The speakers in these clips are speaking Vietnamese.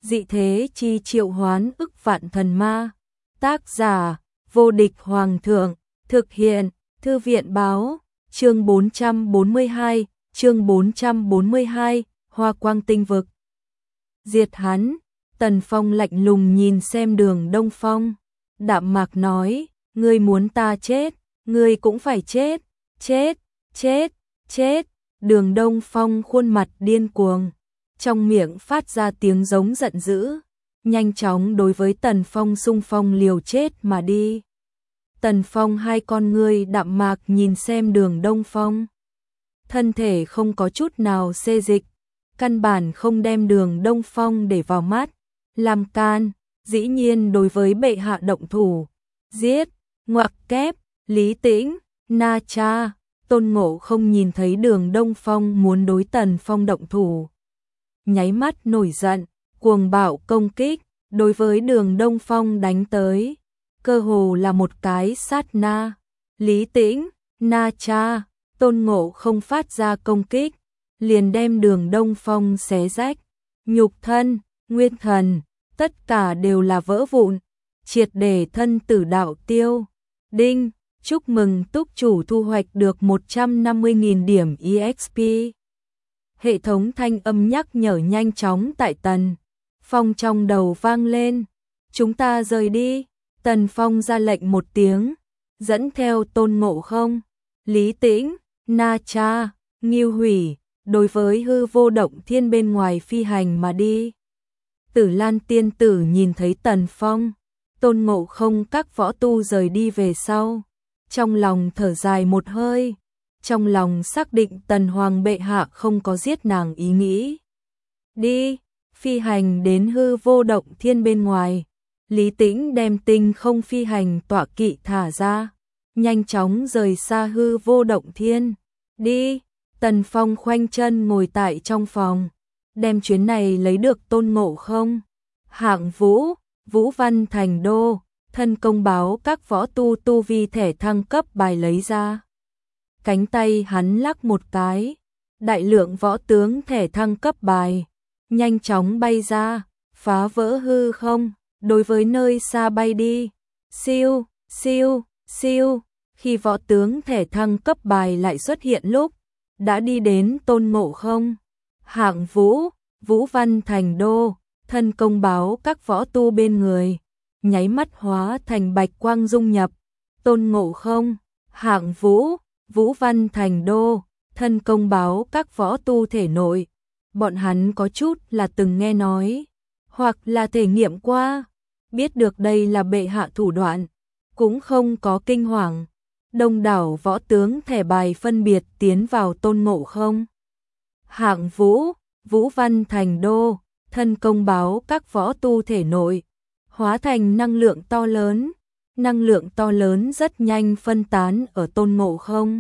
dị thế chi triệu hoán ức vạn thần ma. Tác giả, vô địch hoàng thượng, thực hiện, thư viện báo, chương 442, Hoa Quang Tinh Vực. Diệt hắn, Tần Phong lạnh lùng nhìn xem Đường Đông Phong, đạm mạc nói, ngươi muốn ta chết, ngươi cũng phải chết, chết, chết, chết. Đường Đông Phong khuôn mặt điên cuồng, trong miệng phát ra tiếng giống giận dữ, nhanh chóng đối với Tần Phong xung phong liều chết mà đi. Tần Phong hai con ngươi đạm mạc nhìn xem Đường Đông Phong, thân thể không có chút nào xê dịch, căn bản không đem Đường Đông Phong để vào mắt, làm can, dĩ nhiên đối với bệ hạ động thủ, giết, ngoặc kép, Lý Tĩnh, Na Cha, Tôn Ngộ không nhìn thấy Đường Đông Phong muốn đối Tần Phong động thủ, nháy mắt nổi giận, cuồng bạo công kích, đối với Đường Đông Phong đánh tới, cơ hồ là một cái sát na. Lý Tĩnh, Na Cha, Tôn Ngộ không phát ra công kích, liền đem Đường Đông Phong xé rách, nhục thân, nguyên thần, tất cả đều là vỡ vụn, triệt để thân tử đạo tiêu. Đinh, chúc mừng túc chủ thu hoạch được 150.000 điểm EXP. Hệ thống thanh âm nhắc nhở nhanh chóng tại Tần Phong trong đầu vang lên. Chúng ta rời đi. Tần Phong ra lệnh một tiếng, dẫn theo Tôn Ngộ không, Lý Tĩnh, Na Cha, Ngưu Hủy, đối với hư vô động thiên bên ngoài phi hành mà đi. Tử Lan tiên tử nhìn thấy Tần Phong, Tôn Ngộ không các võ tu rời đi về sau, trong lòng thở dài một hơi, trong lòng xác định Tần Hoàng bệ hạ không có giết nàng ý nghĩ. Đi, phi hành đến hư vô động thiên bên ngoài, Lý Tĩnh đem tinh không phi hành tọa kỵ thả ra, nhanh chóng rời xa hư vô động thiên. Đi, Tần Phong khoanh chân ngồi tại trong phòng, đem chuyến này lấy được Tôn Ngộ không, Hạng Vũ, Vũ Văn Thành Đô, thân công báo các võ tu tu vi thẻ thăng cấp bài lấy ra. Cánh tay hắn lắc một cái, đại lượng võ tướng thẻ thăng cấp bài, nhanh chóng bay ra, phá vỡ hư không, đối với nơi xa bay đi. Siêu, siêu, siêu, khi võ tướng thẻ thăng cấp bài lại xuất hiện lúc, đã đi đến Tôn Ngộ không, Hạng Vũ, Vũ Văn Thành Đô, thân công báo các võ tu bên người, nháy mắt hóa thành bạch quang dung nhập. Tôn Ngộ không, Hạng Vũ, Vũ Văn Thành Đô, thân công báo các võ tu thể nội. Bọn hắn có chút là từng nghe nói, hoặc là thể nghiệm qua, biết được đây là bệ hạ thủ đoạn, cũng không có kinh hoàng. Đông đảo võ tướng thẻ bài phân biệt tiến vào Tôn Ngộ không, Hạng Vũ, Vũ Văn Thành Đô, thân công báo các võ tu thể nội, hóa thành năng lượng to lớn. Năng lượng to lớn rất nhanh phân tán ở Tôn Ngộ không,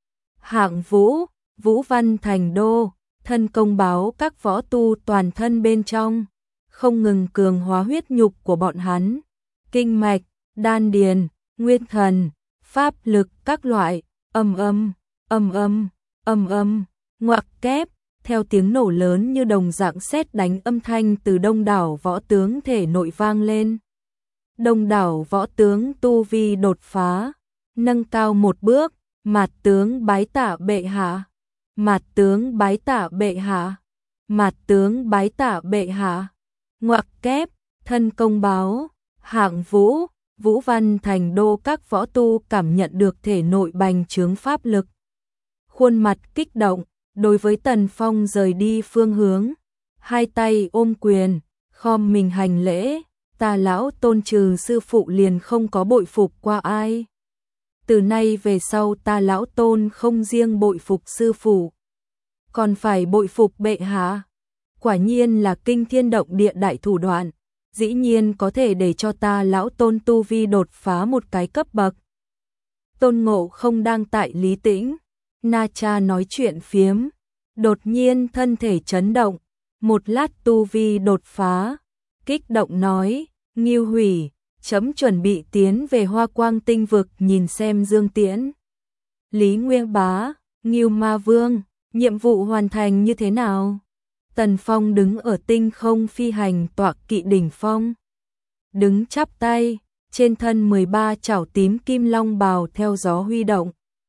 Hạng Vũ, Vũ Văn Thành Đô, thân công báo các võ tu toàn thân bên trong, không ngừng cường hóa huyết nhục của bọn hắn, kinh mạch, đan điền, nguyên thần, pháp lực các loại, ầm ầm, ầm ầm, ầm ầm, ngoặc kép, theo tiếng nổ lớn như đồng dạng sét đánh âm thanh từ đông đảo võ tướng thể nội vang lên. Đông đảo võ tướng tu vi đột phá, nâng cao một bước, Mạt tướng bái tạ bệ hạ, Mạt tướng bái tạ bệ hạ, Mạt tướng bái tạ bệ hạ. Ngoặc kép, thân công báo, Hạng Vũ, Vũ Văn Thành Đô các võ tu cảm nhận được thể nội bành trướng pháp lực. Khuôn mặt kích động, đối với Tần Phong rời đi phương hướng, hai tay ôm quyền, khom mình hành lễ, ta lão Tôn trừ sư phụ liền không có bội phục qua ai. Từ nay về sau ta lão Tôn không riêng bội phục sư phụ, còn phải bội phục bệ hạ. Quả nhiên là kinh thiên động địa đại thủ đoạn, dĩ nhiên có thể để cho ta lão Tôn tu vi đột phá một cái cấp bậc. Tôn Ngộ không đang tại Lý Tĩnh, Na Cha nói chuyện phiếm, đột nhiên thân thể chấn động, một lát tu vi đột phá, kích động nói, Ngưu Hủy, chấm chuẩn bị tiến về Hoa Quang Tinh Vực nhìn xem Dương Tiễn. Lý Nguyên Bá, Ngưu Ma Vương, nhiệm vụ hoàn thành như thế nào? Tần Phong đứng ở tinh không phi hành tọa kỵ đỉnh phong, đứng chắp tay, trên thân 13 chảo tím kim long bào theo gió huy động.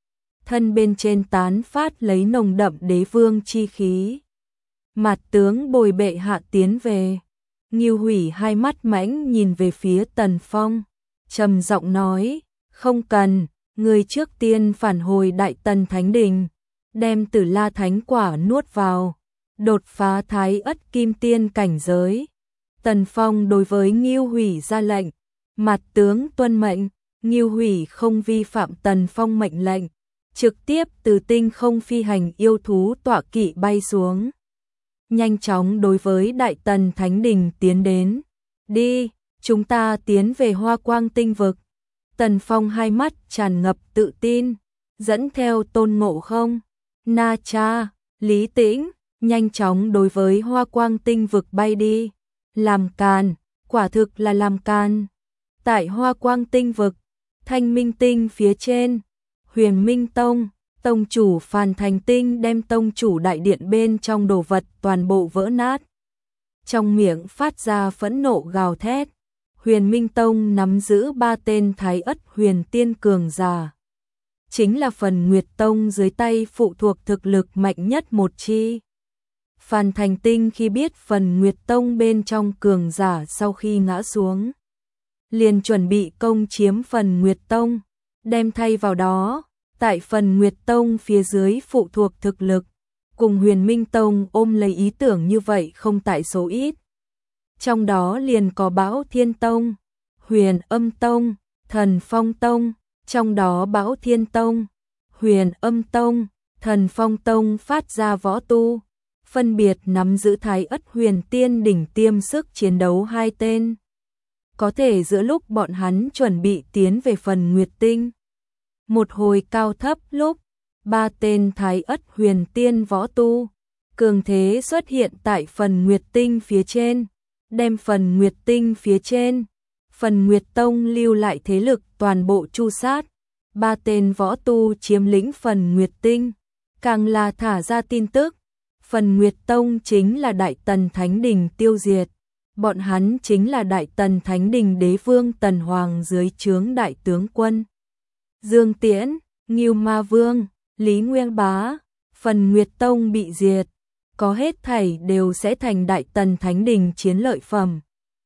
Thân bên trên tán phát lấy nồng đậm đế vương chi khí. Mặt tướng bồi bệ hạ tiến về. Ngưu Hủy hai mắt mãnh nhìn về phía Tần Phong, trầm giọng nói, không cần, người trước tiên phản hồi Đại Tần Thánh Đình, đem Tử La Thánh Quả nuốt vào, đột phá Thái Ất Kim Tiên cảnh giới. Tần Phong đối với Ngưu Hủy ra lệnh, mặt tướng tuân mệnh. Ngưu Hủy không vi phạm Tần Phong mệnh lệnh, trực tiếp từ tinh không phi hành yêu thú tọa kỵ bay xuống, nhanh chóng đối với Đại Tần Thánh Đình tiến đến. Đi, chúng ta tiến về Hoa Quang Tinh Vực. Tần Phong hai mắt tràn ngập tự tin, dẫn theo Tôn Ngộ Không, Na Cha, Lý Tĩnh, nhanh chóng đối với Hoa Quang Tinh Vực bay đi. Làm càn, quả thực là làm càn. Tại Hoa Quang Tinh Vực, Thanh Minh Tinh phía trên, Huyền Minh Tông, tông chủ Phàn Thành Tinh đem tông chủ đại điện bên trong đồ vật toàn bộ vỡ nát. Trong miệng phát ra phẫn nộ gào thét. Huyền Minh Tông nắm giữ 3 tên Thái Ất huyền tiên cường giả, chính là Phần Nguyệt Tông dưới tay phụ thuộc thực lực mạnh nhất một chi. Phàn Thành Tinh khi biết Phần Nguyệt Tông bên trong cường giả sau khi ngã xuống, liền chuẩn bị công chiếm Phần Nguyệt Tông, đem thay vào đó, tại Phần Nguyệt Tông phía dưới phụ thuộc thực lực, cùng Huyền Minh Tông ôm lấy ý tưởng như vậy không tại số ít. Trong đó liền có Bão Thiên Tông, Huyền Âm Tông, Thần Phong Tông, trong đó Bão Thiên Tông, Huyền Âm Tông, Thần Phong Tông phát ra võ tu, phân biệt nắm giữ Thái Ất huyền tiên đỉnh tiêm sức chiến đấu 2 tên. Có thể giữa lúc bọn hắn chuẩn bị tiến về Phần Nguyệt Tinh, một hồi cao thấp lúc, 3 tên Thái Ất huyền tiên võ tu, cường thế xuất hiện tại Phần Nguyệt Tinh phía trên, đem Phần Nguyệt Tinh phía trên, Phần Nguyệt Tông lưu lại thế lực toàn bộ tru sát. 3 tên võ tu chiếm lĩnh Phần Nguyệt Tinh, càng là thả ra tin tức, Phần Nguyệt Tông chính là Đại Tần Thánh Đình tiêu diệt. Bọn hắn chính là Đại Tần Thánh Đình đế vương Tần Hoàng dưới trướng đại tướng quân Dương Tiễn, Ngưu Ma Vương, Lý Nguyên Bá. Phần Nguyệt Tông bị diệt, có hết thảy đều sẽ thành Đại Tần Thánh Đình chiến lợi phẩm.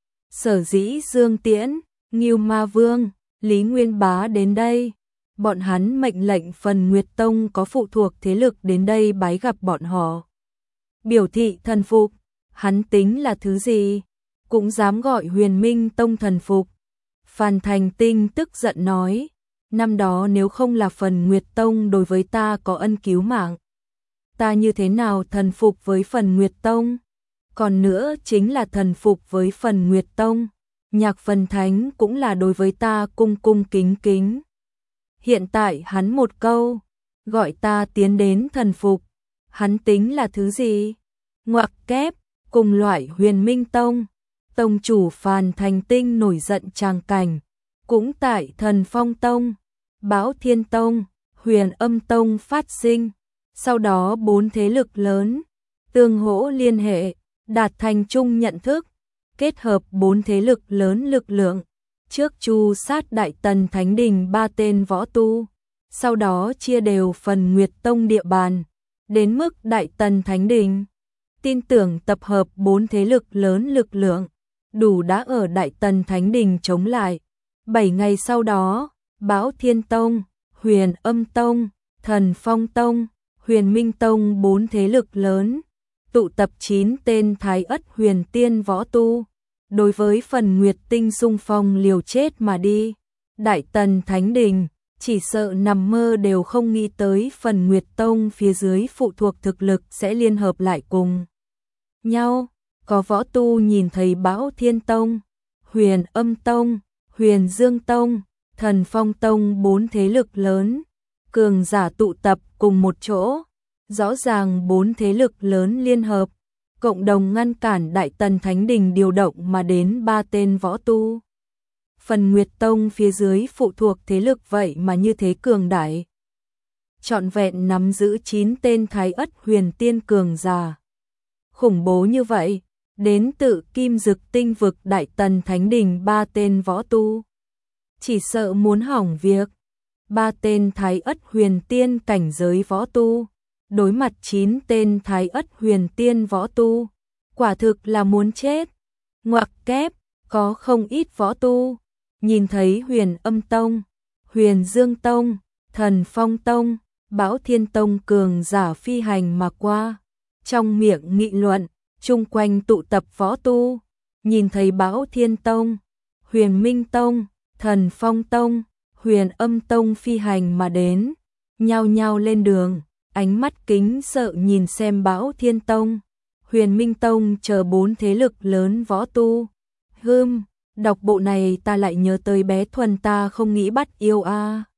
Sở dĩ Dương Tiễn, Ngưu Ma Vương, Lý Nguyên Bá đến đây, bọn hắn mệnh lệnh Phần Nguyệt Tông có phụ thuộc thế lực đến đây bái gặp bọn họ, biểu thị thần phục. Hắn tính là thứ gì, cũng dám gọi Huyền Minh Tông thần phục. Phàn Thành Tinh tức giận nói, năm đó nếu không là Phần Nguyệt Tông đối với ta có ân cứu mạng, ta như thế nào thần phục với Phần Nguyệt Tông? Còn nữa chính là thần phục với Phần Nguyệt Tông, Nhạc Phần Thánh cũng là đối với ta cung cung kính kính. Hiện tại hắn một câu, gọi ta tiến đến thần phục, hắn tính là thứ gì? Ngoặc kép, cùng loại Huyền Minh Tông, tông chủ Phàn Thành Tinh nổi giận tràng cảnh, cũng tại Thần Phong Tông, Bão Thiên Tông, Huyền Âm Tông phát sinh. Sau đó 4 thế lực lớn tương hỗ liên hệ, đạt thành chung nhận thức, kết hợp 4 thế lực lớn lực lượng, trước tru sát Đại Tần Thánh Đình 3 tên võ tu, sau đó chia đều Phần Nguyệt Tông địa bàn, đến mức Đại Tần Thánh Đình tin tưởng tập hợp 4 thế lực lớn lực lượng, đủ đã ở Đại Tần Thánh Đình chống lại. 7 ngày sau đó, Bão Thiên Tông, Huyền Âm Tông, Thần Phong Tông, Huyền Minh Tông 4 thế lực lớn, tụ tập 9 tên Thái Ất huyền tiên võ tu, đối với Phần Nguyệt Tinh xung phong liều chết mà đi. Đại Tần Thánh Đình chỉ sợ nằm mơ đều không nghĩ tới Phần Nguyệt Tông phía dưới phụ thuộc thực lực sẽ liên hợp lại cùng nhau. Có võ tu nhìn thấy Bão Thiên Tông, Huyền Âm Tông, Huyền Dương Tông, Thần Phong Tông 4 thế lực lớn, cường giả tụ tập cùng một chỗ, rõ ràng 4 thế lực lớn liên hợp, cộng đồng ngăn cản Đại Tần Thánh Đình điều động mà đến 3 tên võ tu. Phần Nguyệt Tông phía dưới phụ thuộc thế lực vậy mà như thế cường đại, trọn vẹn nắm giữ 9 tên Thái Ất huyền tiên cường giả. khủng bố như vậy, đến tự Kim Dực Tinh vực Đại Tần Thánh Đình 3 tên võ tu. Chỉ sợ muốn hỏng việc. 3 tên Thái Ất Huyền Tiên cảnh giới võ tu, đối mặt 9 tên Thái Ất Huyền Tiên võ tu, quả thực là muốn chết. Ngoặc kép, có không ít võ tu, nhìn thấy Huyền Âm Tông, Huyền Dương Tông, Thần Phong Tông, Bão Thiên Tông cường giả phi hành mà qua, trong miệng nghị luận, chung quanh tụ tập võ tu, nhìn thấy Bão Thiên Tông, Huyền Minh Tông, Thần Phong Tông, Huyền Âm Tông phi hành mà đến, nhao nhao lên đường, ánh mắt kính sợ nhìn xem Bão Thiên Tông, Huyền Minh Tông chờ 4 thế lực lớn võ tu. Đọc bộ này ta lại nhớ tới bé Thuần ta không nghĩ bắt yêu a.